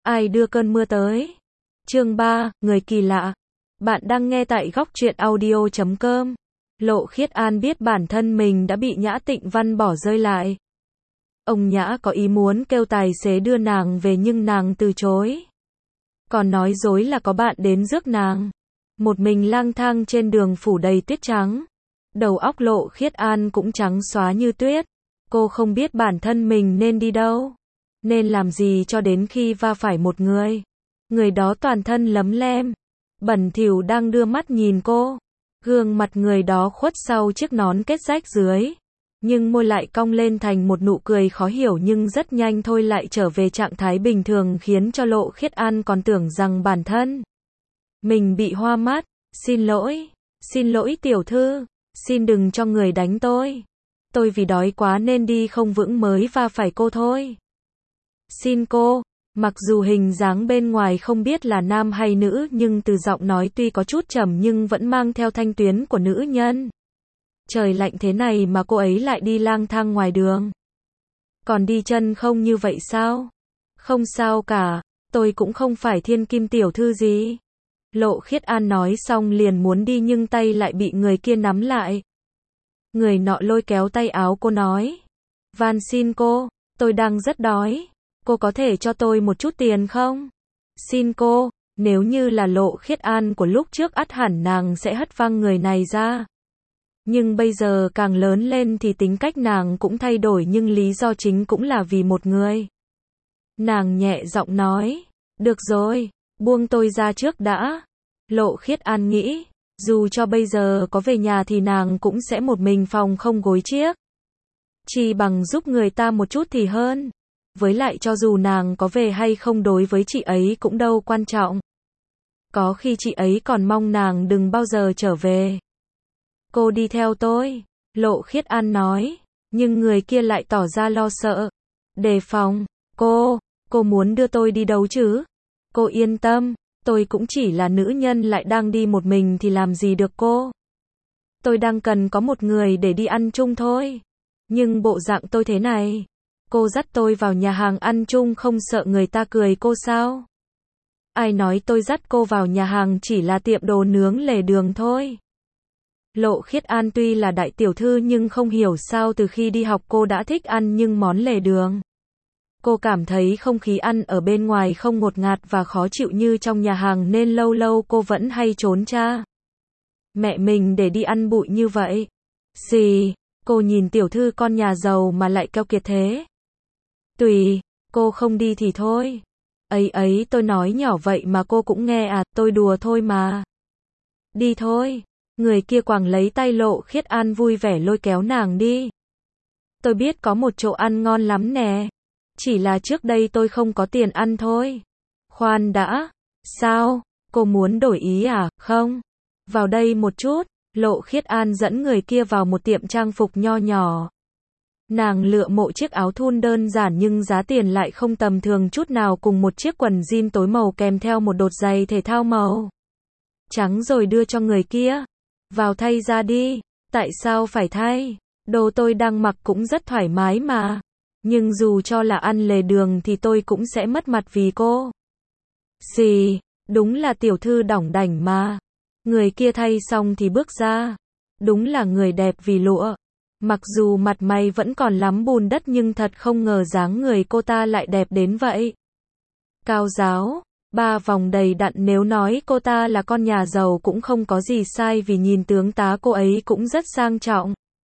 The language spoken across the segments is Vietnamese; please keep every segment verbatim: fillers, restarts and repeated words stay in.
Ai đưa cơn mưa tới? Chương ba, người kỳ lạ. Bạn đang nghe tại góc truyện audio chấm com. Lộ Khiết An biết bản thân mình đã bị Nhã Tịnh Văn bỏ rơi lại. Ông Nhã có ý muốn kêu tài xế đưa nàng về nhưng nàng từ chối. Còn nói dối là có bạn đến rước nàng. Một mình lang thang trên đường phủ đầy tuyết trắng. Đầu óc Lộ Khiết An cũng trắng xóa như tuyết. Cô không biết bản thân mình nên đi đâu, nên làm gì cho đến khi va phải một người. Người đó toàn thân lấm lem, bẩn thỉu đang đưa mắt nhìn cô. Gương mặt người đó khuất sau chiếc nón kết rách dưới, nhưng môi lại cong lên thành một nụ cười khó hiểu nhưng rất nhanh thôi lại trở về trạng thái bình thường khiến cho Lộ Khiết An còn tưởng rằng bản thân mình bị hoa mắt. Xin lỗi, xin lỗi tiểu thư, xin đừng cho người đánh tôi. Tôi vì đói quá nên đi không vững mới va phải cô thôi. Xin cô. Mặc dù hình dáng bên ngoài không biết là nam hay nữ nhưng từ giọng nói tuy có chút trầm nhưng vẫn mang theo thanh tuyến của nữ nhân. Trời lạnh thế này mà cô ấy lại đi lang thang ngoài đường. Còn đi chân không như vậy sao? Không sao cả, tôi cũng không phải thiên kim tiểu thư gì. Lộ Khiết An nói xong liền muốn đi nhưng tay lại bị người kia nắm lại. Người nọ lôi kéo tay áo cô nói. Van xin cô, tôi đang rất đói. Cô có thể cho tôi một chút tiền không? Xin cô, nếu như là Lộ Khiết An của lúc trước ắt hẳn nàng sẽ hất văng người này ra. Nhưng bây giờ càng lớn lên thì tính cách nàng cũng thay đổi nhưng lý do chính cũng là vì một người. Nàng nhẹ giọng nói, được rồi, buông tôi ra trước đã. Lộ Khiết An nghĩ, dù cho bây giờ có về nhà thì nàng cũng sẽ một mình phòng không gối chiếc. Chỉ bằng giúp người ta một chút thì hơn. Với lại cho dù nàng có về hay không đối với chị ấy cũng đâu quan trọng. Có khi chị ấy còn mong nàng đừng bao giờ trở về. Cô đi theo tôi, Lộ Khiết An nói, nhưng người kia lại tỏ ra lo sợ, đề phòng. Cô, cô muốn đưa tôi đi đâu chứ? Cô yên tâm, tôi cũng chỉ là nữ nhân lại đang đi một mình thì làm gì được cô. Tôi đang cần có một người để đi ăn chung thôi. Nhưng bộ dạng tôi thế này, cô dắt tôi vào nhà hàng ăn chung không sợ người ta cười cô sao? Ai nói tôi dắt cô vào nhà hàng chỉ là tiệm đồ nướng lề đường thôi. Lộ Khiết An tuy là đại tiểu thư nhưng không hiểu sao từ khi đi học cô đã thích ăn nhưng món lề đường. Cô cảm thấy không khí ăn ở bên ngoài không ngột ngạt và khó chịu như trong nhà hàng nên lâu lâu cô vẫn hay trốn cha mẹ mình để đi ăn bụi như vậy. Gì? Cô nhìn tiểu thư con nhà giàu mà lại keo kiệt thế. Tùy, cô không đi thì thôi. Ấy ấy tôi nói nhỏ vậy mà cô cũng nghe à, tôi đùa thôi mà. Đi thôi. Người kia quàng lấy tay Lộ Khiết An vui vẻ lôi kéo nàng đi. Tôi biết có một chỗ ăn ngon lắm nè. Chỉ là trước đây tôi không có tiền ăn thôi. Khoan đã. Sao? Cô muốn đổi ý à? Không. Vào đây một chút. Lộ Khiết An dẫn người kia vào một tiệm trang phục nho nhỏ. Nàng lựa một chiếc áo thun đơn giản nhưng giá tiền lại không tầm thường chút nào cùng một chiếc quần jean tối màu kèm theo một đột giày thể thao màu trắng rồi đưa cho người kia. Vào thay ra đi. Tại sao phải thay? Đồ tôi đang mặc cũng rất thoải mái mà. Nhưng dù cho là ăn lề đường thì tôi cũng sẽ mất mặt vì cô. Gì? Đúng là tiểu thư đỏng đảnh mà. Người kia thay xong thì bước ra. Đúng là người đẹp vì lụa. Mặc dù mặt mày vẫn còn lắm bùn đất nhưng thật không ngờ dáng người cô ta lại đẹp đến vậy. Cao ráo, ba vòng đầy đặn, nếu nói cô ta là con nhà giàu cũng không có gì sai vì nhìn tướng tá cô ấy cũng rất sang trọng.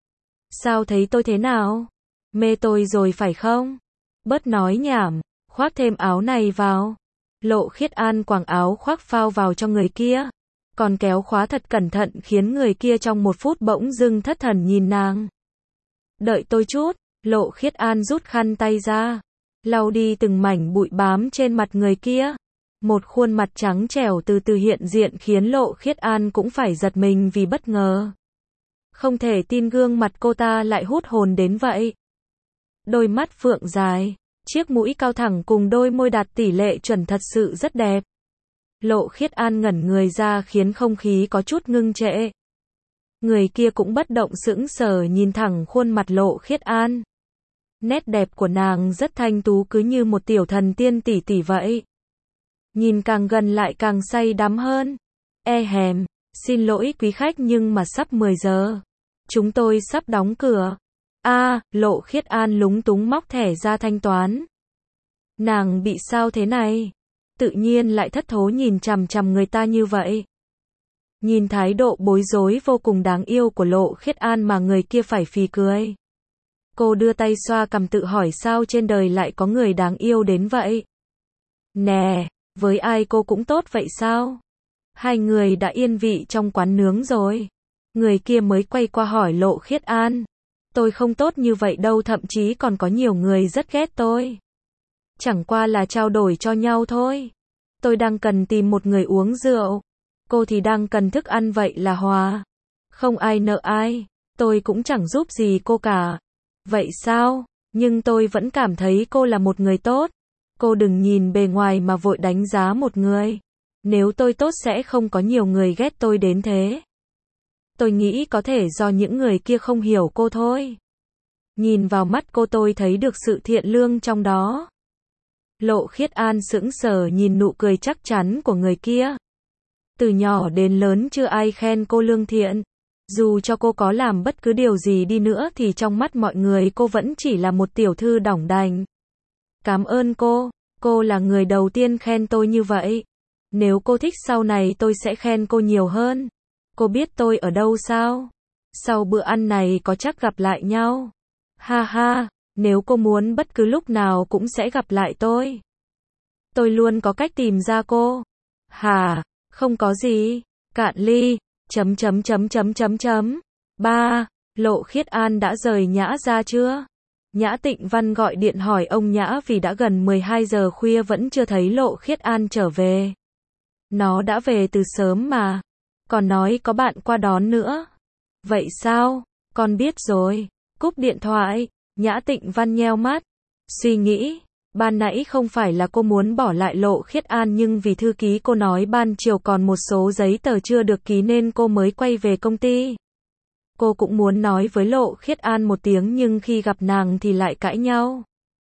Sao thấy tôi thế nào? Mê tôi rồi phải không? Bớt nói nhảm, khoác thêm áo này vào. Lộ Khiết An quàng áo khoác phao vào cho người kia. Còn kéo khóa thật cẩn thận khiến người kia trong một phút bỗng dưng thất thần nhìn nàng. Đợi tôi chút, Lộ Khiết An rút khăn tay ra, lau đi từng mảnh bụi bám trên mặt người kia. Một khuôn mặt trắng trẻo từ từ hiện diện khiến Lộ Khiết An cũng phải giật mình vì bất ngờ. Không thể tin gương mặt cô ta lại hút hồn đến vậy. Đôi mắt phượng dài, chiếc mũi cao thẳng cùng đôi môi đạt tỷ lệ chuẩn thật sự rất đẹp. Lộ Khiết An ngẩn người ra khiến không khí có chút ngưng trệ. Người kia cũng bất động sững sờ nhìn thẳng khuôn mặt Lộ Khiết An. Nét đẹp của nàng rất thanh tú cứ như một tiểu thần tiên tỷ tỷ vậy. nhìn càng gần lại càng say đắm hơn. E hèm, xin lỗi quý khách nhưng mà sắp mười giờ. Chúng tôi sắp đóng cửa. A, Lộ Khiết An lúng túng móc thẻ ra thanh toán. Nàng bị sao thế này? Tự nhiên lại thất thố nhìn chằm chằm người ta như vậy. Nhìn thái độ bối rối vô cùng đáng yêu của Lộ Khiết An mà người kia phải phì cười. Cô đưa tay xoa cằm tự hỏi sao trên đời lại có người đáng yêu đến vậy. Nè, với ai cô cũng tốt vậy sao? Hai người đã yên vị trong quán nướng rồi. Người kia mới quay qua hỏi Lộ Khiết An. Tôi không tốt như vậy đâu, thậm chí còn có nhiều người rất ghét tôi. Chẳng qua là trao đổi cho nhau thôi. Tôi đang cần tìm một người uống rượu. Cô thì đang cần thức ăn, vậy là hòa. Không ai nợ ai. Tôi cũng chẳng giúp gì cô cả. Vậy sao? Nhưng tôi vẫn cảm thấy cô là một người tốt. Cô đừng nhìn bề ngoài mà vội đánh giá một người. Nếu tôi tốt sẽ không có nhiều người ghét tôi đến thế. Tôi nghĩ có thể do những người kia không hiểu cô thôi. Nhìn vào mắt cô tôi thấy được sự thiện lương trong đó. Lộ Khiết An sững sờ nhìn nụ cười chắc chắn của người kia. Từ nhỏ đến lớn chưa ai khen cô lương thiện. Dù cho cô có làm bất cứ điều gì đi nữa thì trong mắt mọi người cô vẫn chỉ là một tiểu thư đỏng đành. Cảm ơn cô, cô là người đầu tiên khen tôi như vậy. Nếu cô thích sau này tôi sẽ khen cô nhiều hơn. Cô biết tôi ở đâu sao? Sau bữa ăn này có chắc gặp lại nhau. Ha ha, nếu cô muốn bất cứ lúc nào cũng sẽ gặp lại tôi. Tôi luôn có cách tìm ra cô. Hả, không có gì. Cạn ly. Chấm chấm chấm chấm chấm chấm. Ba. Lộ Khiết An đã rời Nhã ra chưa? Nhã Tịnh Văn gọi điện hỏi ông Nhã vì đã gần mười hai giờ khuya vẫn chưa thấy Lộ Khiết An trở về. Nó đã về từ sớm mà. Còn nói có bạn qua đón nữa. Vậy sao? Con biết rồi. Cúp điện thoại. Nhã Tịnh Văn nheo mắt. Suy nghĩ. Ban nãy không phải là cô muốn bỏ lại Lộ Khiết An nhưng vì thư ký cô nói ban chiều còn một số giấy tờ chưa được ký nên cô mới quay về công ty. Cô cũng muốn nói với Lộ Khiết An một tiếng nhưng khi gặp nàng thì lại cãi nhau.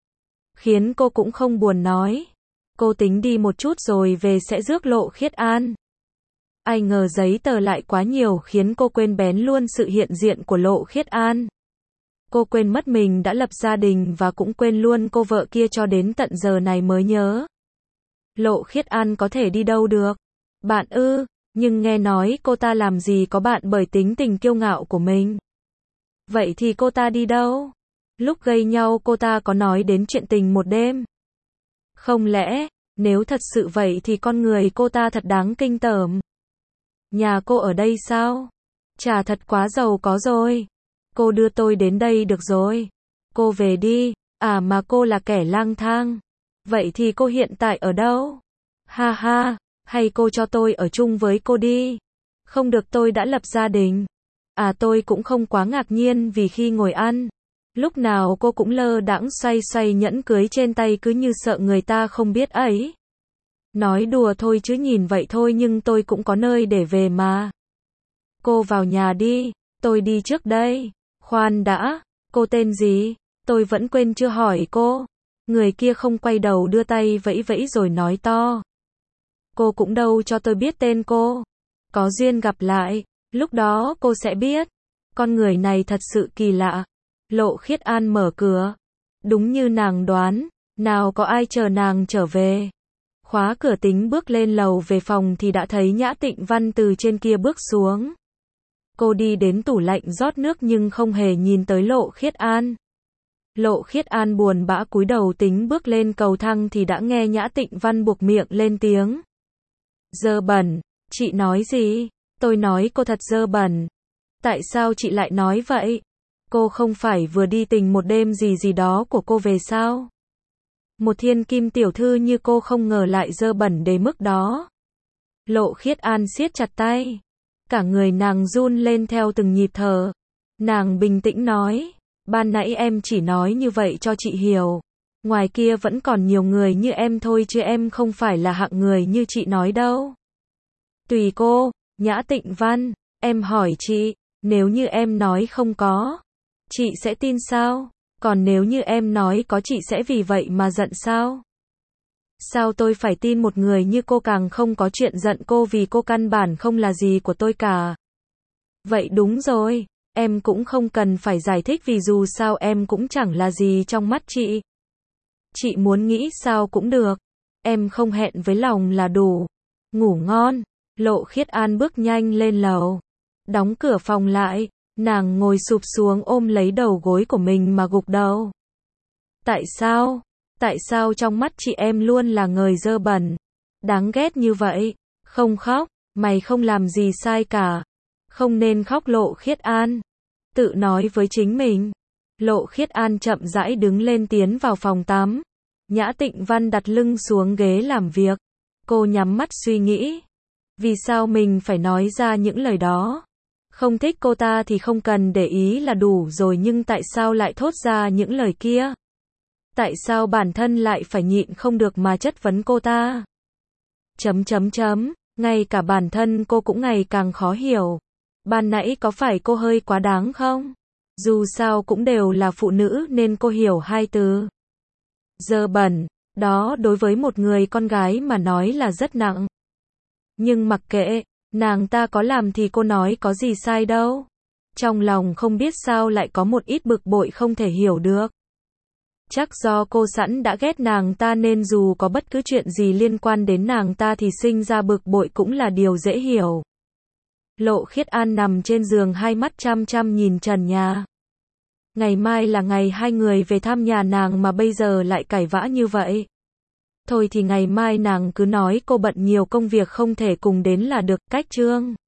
Khiến cô cũng không buồn nói. Cô tính đi một chút rồi về sẽ rước Lộ Khiết An. Ai ngờ giấy tờ lại quá nhiều khiến cô quên bén luôn sự hiện diện của Lộ Khiết An. Cô quên mất mình đã lập gia đình và cũng quên luôn cô vợ kia cho đến tận giờ này mới nhớ. Lộ Khiết An có thể đi đâu được? Bạn ư, nhưng nghe nói cô ta làm gì có bạn bởi tính tình kiêu ngạo của mình. Vậy thì cô ta đi đâu? Lúc gây nhau cô ta có nói đến chuyện tình một đêm. Không lẽ, nếu thật sự vậy thì con người cô ta thật đáng kinh tởm. Nhà cô ở đây sao? Chà, thật quá giàu có rồi. Cô đưa tôi đến đây được rồi. Cô về đi. À mà cô là kẻ lang thang. Vậy thì cô hiện tại ở đâu? Ha ha, hay cô cho tôi ở chung với cô đi. Không được, tôi đã lập gia đình. À, tôi cũng không quá ngạc nhiên vì khi ngồi ăn, lúc nào cô cũng lơ đãng xoay xoay nhẫn cưới trên tay cứ như sợ người ta không biết ấy. Nói đùa thôi chứ nhìn vậy thôi nhưng tôi cũng có nơi để về mà. Cô vào nhà đi, tôi đi trước đây. Khoan đã, cô tên gì? Tôi vẫn quên chưa hỏi cô. Người kia không quay đầu đưa tay vẫy vẫy rồi nói to. Cô cũng đâu cho tôi biết tên cô. Có duyên gặp lại, lúc đó cô sẽ biết. Con người này thật sự kỳ lạ. Lộ Khiết An mở cửa. Đúng như nàng đoán, nào có ai chờ nàng trở về. Khóa cửa tính bước lên lầu về phòng thì đã thấy Nhã Tịnh Văn từ trên kia bước xuống. Cô đi đến tủ lạnh rót nước nhưng không hề nhìn tới Lộ Khiết An. Lộ Khiết An buồn bã cúi đầu tính bước lên cầu thang thì đã nghe Nhã Tịnh Văn buộc miệng lên tiếng. Dơ bẩn, chị nói gì? Tôi nói cô thật dơ bẩn. Tại sao chị lại nói vậy? Cô không phải vừa đi tình một đêm gì gì đó của cô về sao? Một thiên kim tiểu thư như cô không ngờ lại dơ bẩn đến mức đó. Lộ Khiết An siết chặt tay. Cả người nàng run lên theo từng nhịp thở. Nàng bình tĩnh nói. Ban nãy em chỉ nói như vậy cho chị hiểu. Ngoài kia vẫn còn nhiều người như em thôi chứ em không phải là hạng người như chị nói đâu. Tùy cô, Nhã Tịnh Văn, em hỏi chị, nếu như em nói không có, chị sẽ tin sao? Còn nếu như em nói có chị sẽ vì vậy mà giận sao? Sao tôi phải tin một người như cô, càng không có chuyện giận cô vì cô căn bản không là gì của tôi cả. Vậy đúng rồi, em cũng không cần phải giải thích vì dù sao em cũng chẳng là gì trong mắt chị. Chị muốn nghĩ sao cũng được. Em không hẹn với lòng là đủ. Ngủ ngon. Lộ Khiết An bước nhanh lên lầu. Đóng cửa phòng lại. Nàng ngồi sụp xuống ôm lấy đầu gối của mình mà gục đầu. Tại sao? Tại sao trong mắt chị em luôn là người dơ bẩn? Đáng ghét như vậy. Không khóc. Mày không làm gì sai cả. Không nên khóc. Lộ Khiết An tự nói với chính mình. Lộ Khiết An chậm rãi đứng lên tiến vào phòng tắm. Nhã Tịnh Văn đặt lưng xuống ghế làm việc. Cô nhắm mắt suy nghĩ. Vì sao mình phải nói ra những lời đó? Không thích cô ta thì không cần để ý là đủ rồi, nhưng tại sao lại thốt ra những lời kia? Tại sao bản thân lại phải nhịn không được mà chất vấn cô ta? Chấm chấm chấm, ngay cả bản thân cô cũng ngày càng khó hiểu. Ban nãy có phải cô hơi quá đáng không? Dù sao cũng đều là phụ nữ nên cô hiểu hai từ. Dơ bẩn, đó đối với một người con gái mà nói là rất nặng. Nhưng mặc kệ, nàng ta có làm thì cô nói có gì sai đâu. Trong lòng không biết sao lại có một ít bực bội không thể hiểu được. Chắc do cô sẵn đã ghét nàng ta nên dù có bất cứ chuyện gì liên quan đến nàng ta thì sinh ra bực bội cũng là điều dễ hiểu. Lộ Khiết An nằm trên giường, hai mắt chăm chăm nhìn trần nhà. Ngày mai là ngày hai người về thăm nhà nàng mà bây giờ lại cãi vã như vậy. Thôi thì ngày mai nàng cứ nói cô bận nhiều công việc không thể cùng đến là được. Cách chương